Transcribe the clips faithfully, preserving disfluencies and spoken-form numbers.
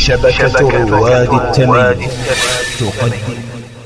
شبكة رواد التميم تقدم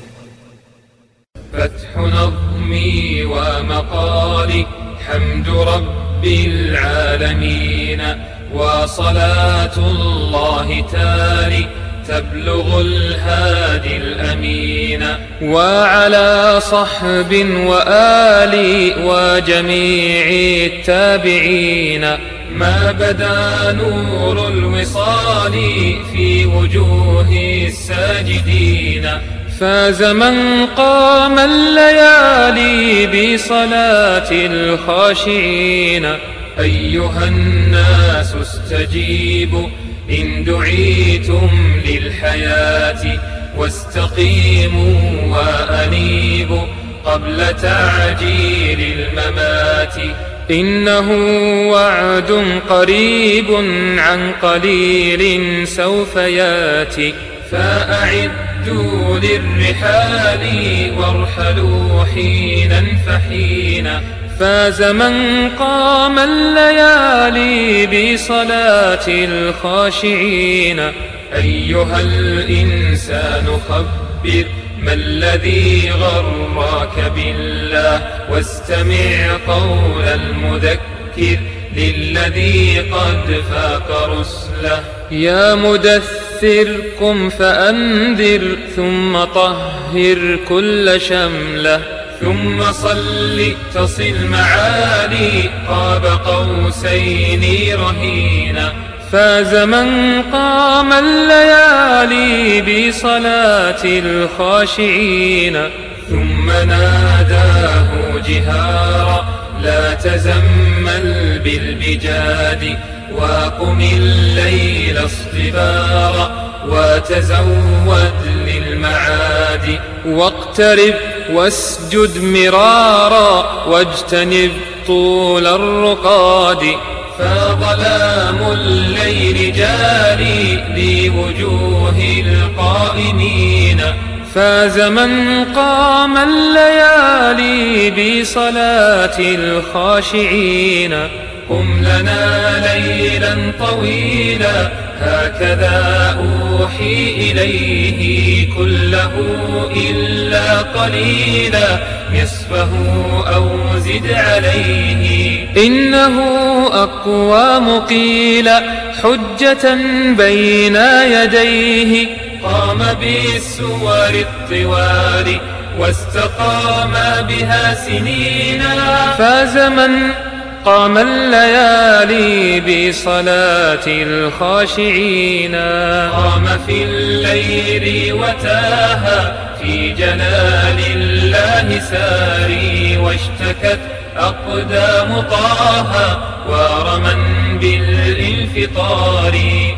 فتح نظمي ومقالي حمد رب العالمين، وصلاة الله تالي تبلغ الهادي الأمين، وعلى صحب وآل وجميع التابعين. ما بدا نور الوصال في وجوه الساجدين، فاز من قام الليالي بصلاة الخاشعين. أيها الناس استجيبوا إن دعيتم للحياة، واستقيموا وأنيبوا قبل تعجيل الممات. إنه وعد قريب عن قليل سوف ياتي، فأعدوا للرحال وارحلوا حينا فحينا. فاز من قام الليالي بصلاة الخاشعين. أيها الإنسان خبر ما الذي غرك بالله، واستمع قول المذكر للذي قد فاق رسله. يا مدثر قم فأنذر، ثم طهر كل شمله، ثم صل تصل معالي قاب قوسين رهينا. فاز من قام الليالي بصلاة الخاشعين. ثم ناداه جهارا لا تزمل بالبجاد، وقم الليل اصطبارا وتزود للمعاد. واقترب واسجد مرارا واجتنب طول الرقاد، فظلام الليل جاري لوجوه القائمين. فاز من قام الليالي بصلاة الخاشعين. قم لنا ليلا طويلا هكذا أوحي إليه، كله إلا قليلا نصفه أو زد عليه. إنه أقوى مقيل حجة بين يديه، قام بالسور الطوال واستقام بها سنينا. فاز من قام الليالي بصلاة الخاشعين. قام في الليل وتاها في جلال الله ساري، واشتكت أقدام طه ورما بالانفطار.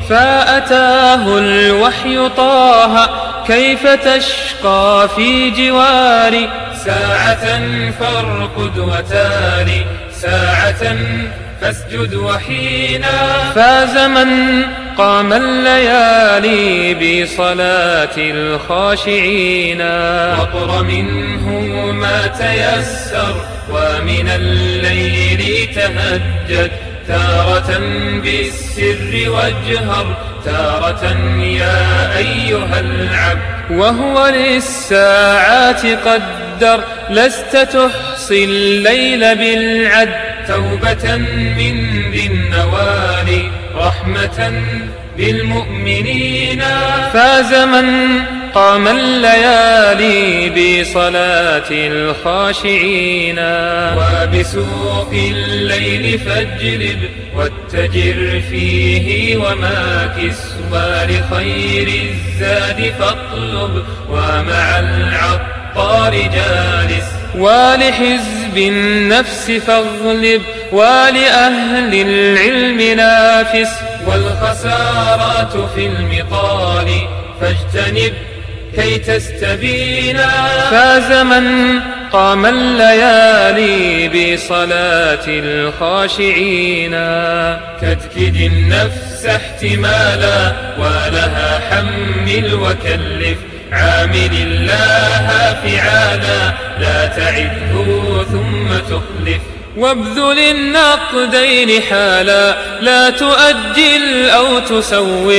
فأتاه الوحي طه كيف تشقى في جواري، ساعة فارقد وتالي ساعة فاسجد وحينا. فاز من قام الليالي بصلاة الخاشعين. واقر منه ما تيسر ومن الليل تهجد، تارة بالسر واجهر تارة يا أيها العبد. وهو للساعات قدر لست تحصي الليل بالعد، توبة من ذي النوال رحمة بالمؤمنين. فاز من قام الليالي بصلاة الخاشعين. وبسوق الليل فاجلب واتجر فيه وماكس، ولخير الزاد فاطلب ومع العطار جالس. ولحزب النفس فاغلب ولأهل العلم نافس، والخسارات في المطال فاجتنب كي تستبينا. فاز من قام الليالي بصلاة الخاشعين. كدكد النفس احتمالا ولها حمل وكلف، عامل الله فعالا لا تعده ثم تخلف. وابذل النقدين حالا لا تؤجل أو تسوف،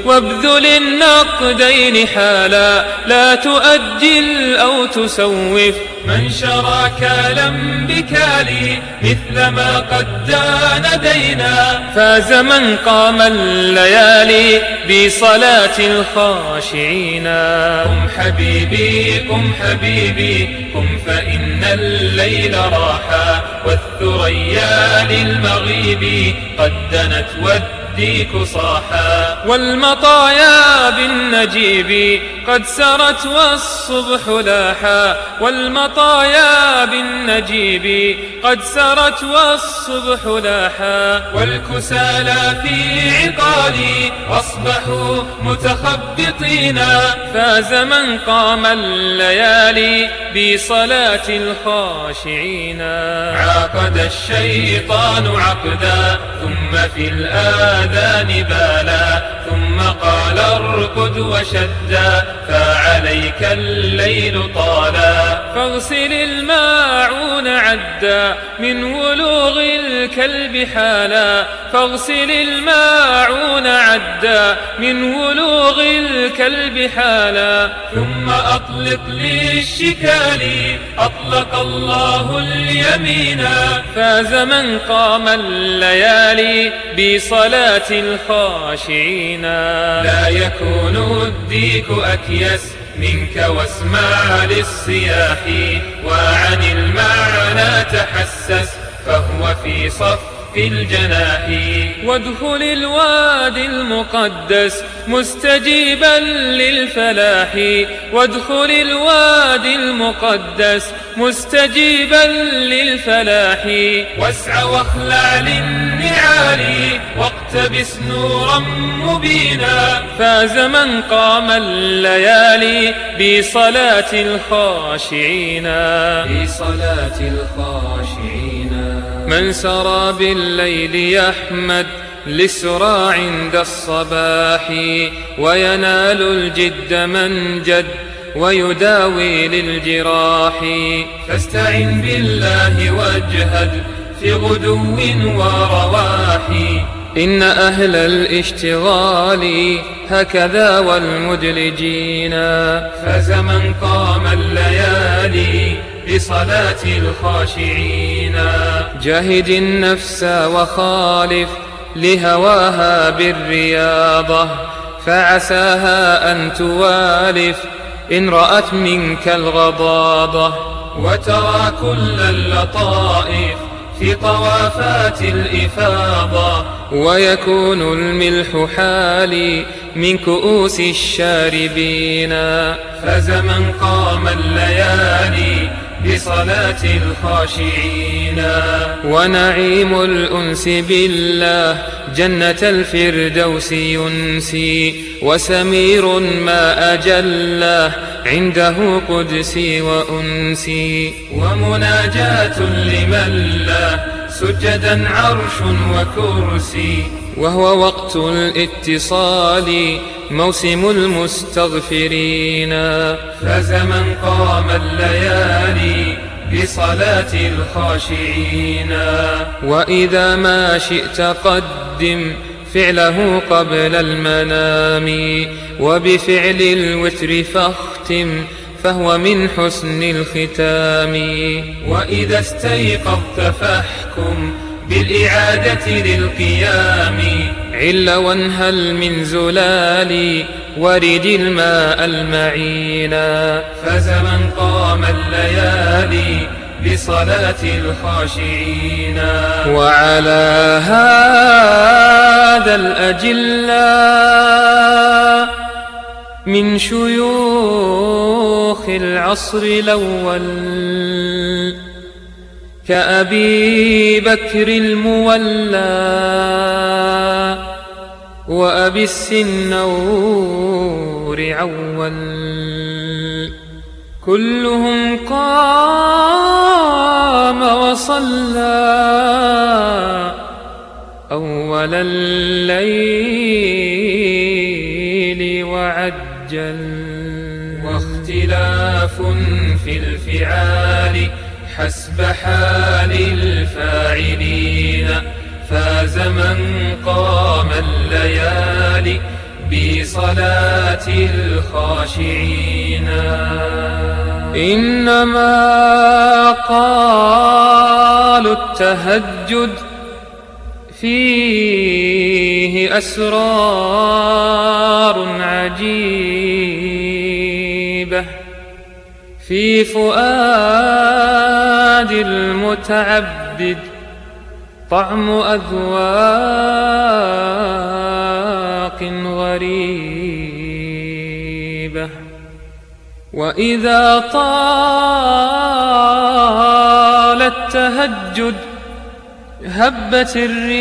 وابذل النقدين حالا لا تؤجل أو تسوف من شراك لم بكالي مثل ما قد دان دينا فاز من قام الليالي بصلاة الخاشعين قم حبيبي قم حبيبي قم فإن الليل راحا والثريا للمغيب قد دنت والديك صاحا والمطايا بالنجيب قد سرت والصبح لاحا والمطايا بالنجيب قد سرت والصبح لاحا والكسالى في عقالي أصبحوا متخبطين فاز من قام الليالي بصلاة الخاشعين عقد الشيطان عقدا ثم في الآذان بالا ثم قال ارقد وشدا فعليك الليل طالا فاغسل الماعون عدا من ولوغ الكلب حالا فاغسل الماعون عدا من ولوغ الكلب حالا ثم أطلق للشكال أطلق الله اليمين فاز من قام الليالي بصلاة الخاشعين لا يكون الديك أكيس منك واسمع للصياح وعن المعنى تحسس فهو في صف في الجناح وادخل الوادي المقدس مستجيبا للفلاح وادخل الوادي المقدس مستجيبا للفلاح واسع واخلع للنعال واقتبس نورا مبينا فاز من قام الليالي بصلاة الخاشعين بصلاة الخاشعين من سرى بالليل يحمد للسرى عند الصباح وينال الجد من جد ويداوي للجراح فاستعن بالله واجهد في غدو ورواح إن أهل الاشتغال هكذا والمدلجين فاز من قام الليالي بصلاة الخاشعين جاهد النفس وخالف لهواها بالرياضة فعساها أن توالف إن رأت منك الغضاضة وترى كل اللطائف في طوافات الإفاضة ويكون الملح حالي من كؤوس الشاربين فاز من قام الليالي بصلاة الخاشعين ونعيم الأنس بالله جنة الفردوس ينسي وسمير ما أجله عنده قدسي وأنسي ومناجاة لمن له سجدا عرش وكرسي وهو وقت الاتصال موسم المستغفرين فاز من قام الليالي بصلاة الخاشعين وإذا ما شئت قدم فعله قبل المنام وبفعل الوتر فاختم فهو من حسن الختام وإذا استيقظت فاحكم بالإعادة للقيام عل وانهل من زلال ورد الماء المعينا فاز من قام الليالي بصلاة الخاشعين وعلى هذا الأجلاء من شيوخ العصر الأول كأبي بكر المولى وأبي السنور عول كلهم قام وصلى أول الليل وعجل واختلاف في الفعال حسب حال الفاعلين فاز من قام الليالي بصلاة الخاشعين. إنما قالوا التهجد فيه أسرار عجيبة في فؤاد المتعبد، طعم أذواق غريبة. وإذا طال التهجد هبت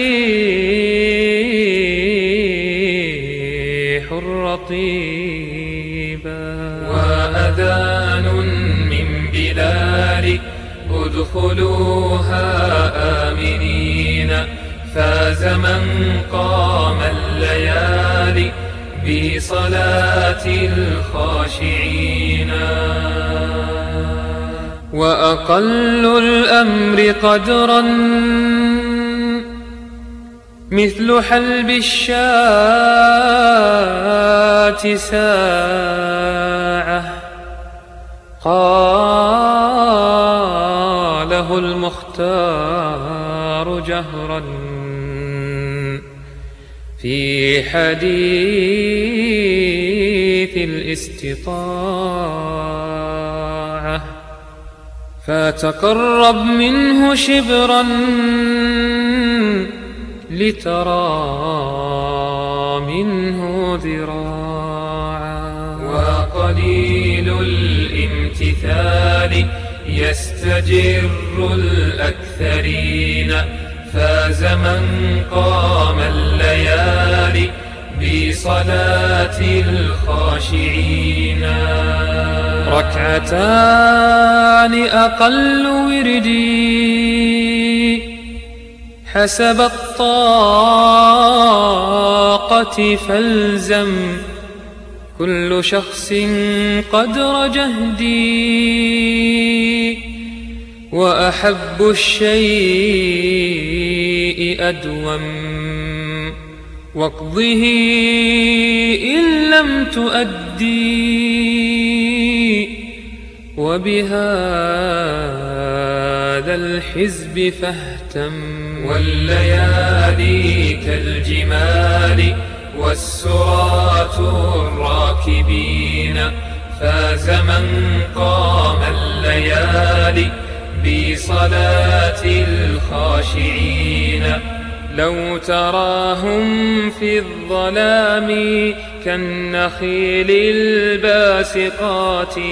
الريح الرطيبة، وأذان من بلال ادخلوها آمنين، فاز من قام الليالي بصلاة الخاشعين. وأقل الأمر قدرا مثل حلب الشاة ساعة، قاله المختار جهرا في حديث الاستطاعة، فتقرب منه شبرا لترى منه ذراعا. وقليل الامتثال يستجر الأكثرين، فاز من قام الليالي بصلاة الخاشعين. ركعتان أقل وردي حسب الطاقة، فالزم كل شخص قدر جهدي، وأحب الشيء أدوم واقضه إن لم تؤدي، وبهذا الحزب فاهتم. والليالي كالجمال والسراة الراكبين، فاز من قام الليالي بصلاة الخاشعين. لو تراهم في الظلام كالنخيل الباسقات،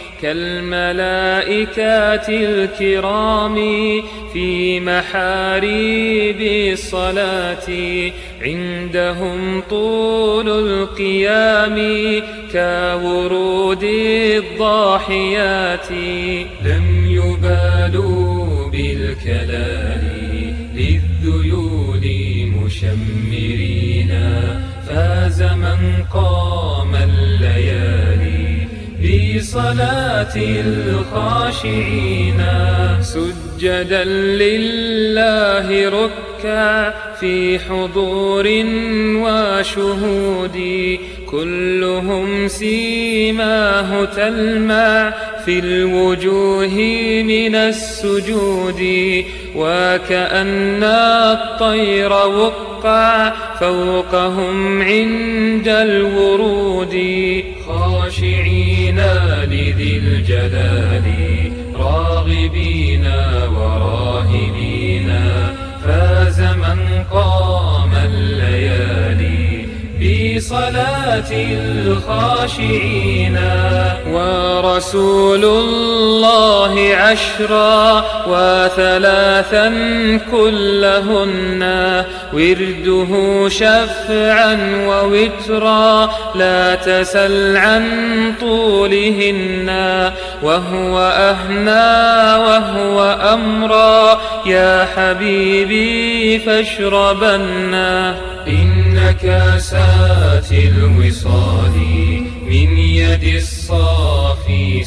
كالملائكات الكرام في محاريب الصلاة، عندهم طول القيام كورود الضاحيات. لم يبالوا بالكلال للذيول مشمرين، فاز من قام الليالي بصلاة الخاشعين. سجدا لله ركع في حضور وشهود، كلهم سيماه تلمع في الوجوه من السجود، وكأن الطير وقع فوقهم عند الورود. خاشعين لذي الجلال راغبين وراهبين، فاز من قام الليالي بصلاة الخاشعين. ورسول الله عشرا وثلاثا كلهن، ورده شفعا ووترا لا تسل عن طولهن، وهو أهنى وهو أمرا يا حبيبي فاشربنا. إن كاسات الوصال من يد الصافي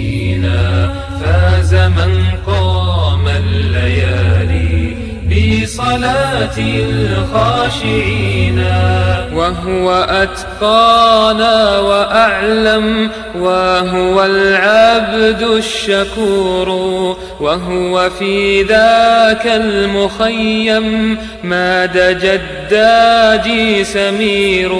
سقينا، فاز من قام الليالي بصلاة بصلاة الخاشعين. وهو أتقانا وأعلم، وهو العبد الشكور، وهو في ذاك المخيم ما دجى الداجي سمير.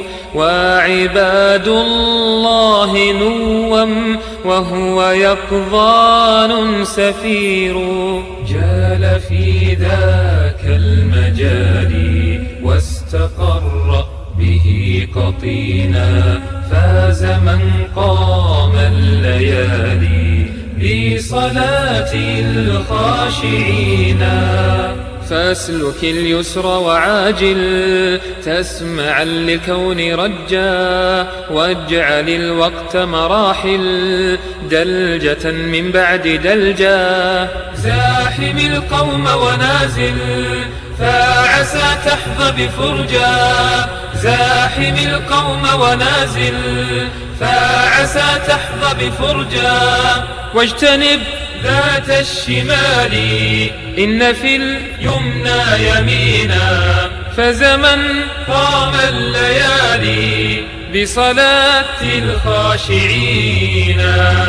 وعباد الله نوم، وهو يقظان سفير. جال في ذاك المجال واستقر به قطينا. فاز من قام الليالي بصلاة الخاشعين. فاسلك اليسر وعاجل تسمعا للكون رجا، واجعل الوقت مراحل دلجة من بعد دلجا. زاحم القوم ونازل فعسى تحظى بفرجا. زاحم القوم ونازل فعسى تحظى بفرجا. واجتنب ذات الشمال إن في اليمنى يمينا. فزمن قام الليالي بصلاة الخاشعين.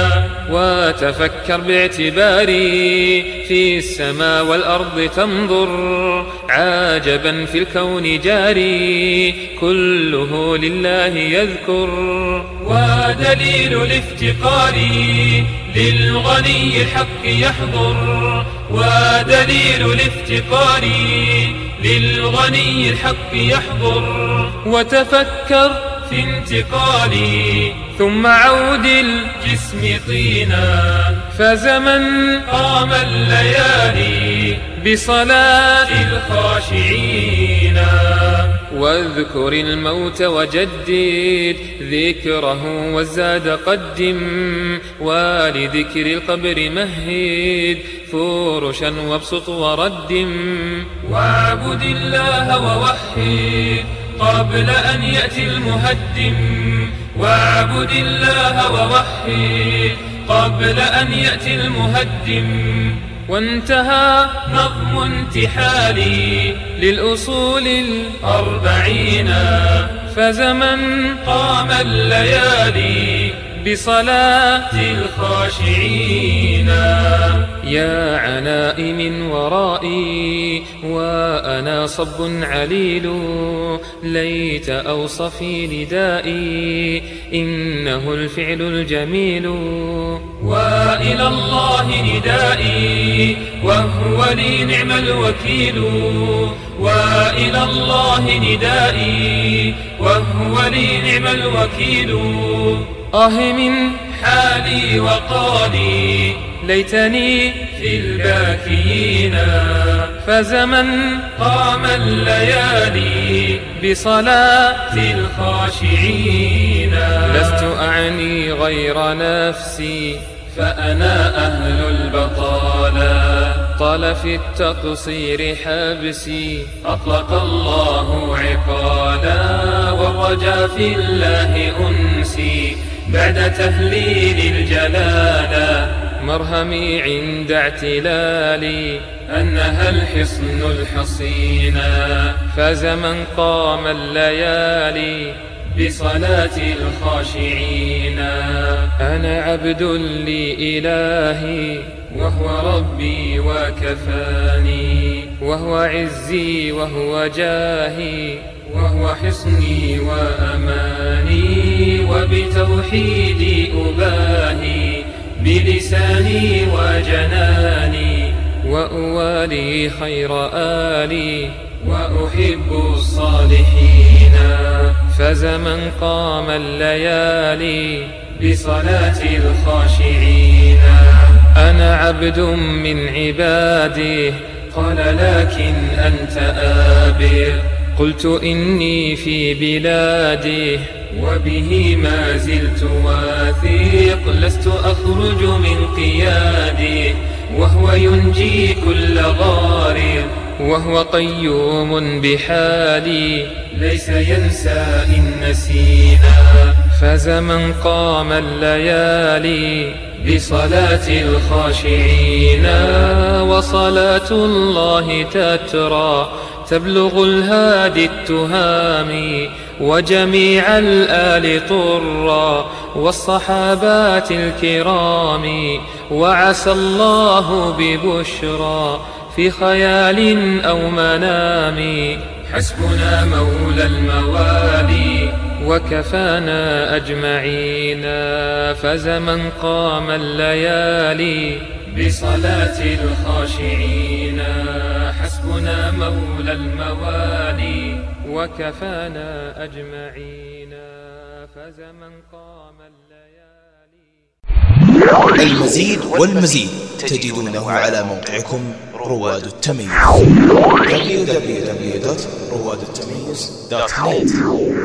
وتفكر باعتباري في السماء والأرض تنظر، عاجبا في الكون جاري كله لله يذكر. ودليل الافتقار للغني الحق يحضر. ودليل الافتقار للغني الحق يحضر. وتفكر في انتقالي ثم عود الجسم طينا. فزمن قام الليالي بصلاة الخاشعين. واذكر الموت وجدد ذكره والزاد قدم. ولذكر القبر مهد فرشا وابسط وردم. واعبد الله ووحد قبل أن يأتي المهدم. واعبد الله ووحد قبل أن يأتي المهدم. وانتهى نظم انتحالي للأصول الأربعين. فزمن قام الليالي بصلاة الخاشعين. يا عناء من ورائي وأنا صب عليل، ليت أوصفي ندائي إنه الفعل الجميل. وإلى الله ندائي وهو لي نعم الوكيل. وإلى الله ندائي وهو لي نعم الوكيل. آه من حالي وقالي ليتني في الباكيين. فزمن قام الليالي بصلاة الخاشعين. لست أعني غير نفسي فأنا أهل البطالة. طال في التقصير حبسي أطلق الله عقالا. والرجا في الله أنسي بعد تهليل الجلالة. مرهمي عند اعتلالي أنها الحصن الحصينا. فزمن قام الليالي بصلاة الخاشعين. أنا عبد لإلهي وهو ربي وكفاني. وهو عزي وهو جاهي وهو حصني وأماني. وبتوحيدي أباهي بلساني وجناني. وأوالي خير آلي وأحب الصالحين. فزمن قام الليالي بصلاة الخاشعين. أنا عبد من عباده قال لكن أنت آبر. قلت إني في بلاده وبه ما زلت واثق. لست أخرج من قياده وهو ينجي كل غارر. وهو قيوم بحالي ليس ينسى إن نسينا. فاز من قام الليالي بصلاة الخاشعين. وصلاة الله تترى تبلغ الهادي التهامي وجميع الآل طرا والصحابات الكرام. وعسى الله ببشرى في خيال أو منام. حسبنا مولى الموالي وكفانا أجمعين. فاز من قام الليالي بصلاة الخاشعين. حسبنا مولى الموالي وكفانا أجمعين. فاز من قام الليالي. المزيد والمزيد تجدونه على موقعكم رواد التميز دبليو دبليو دبليو دوت رواد التميز دوت نت.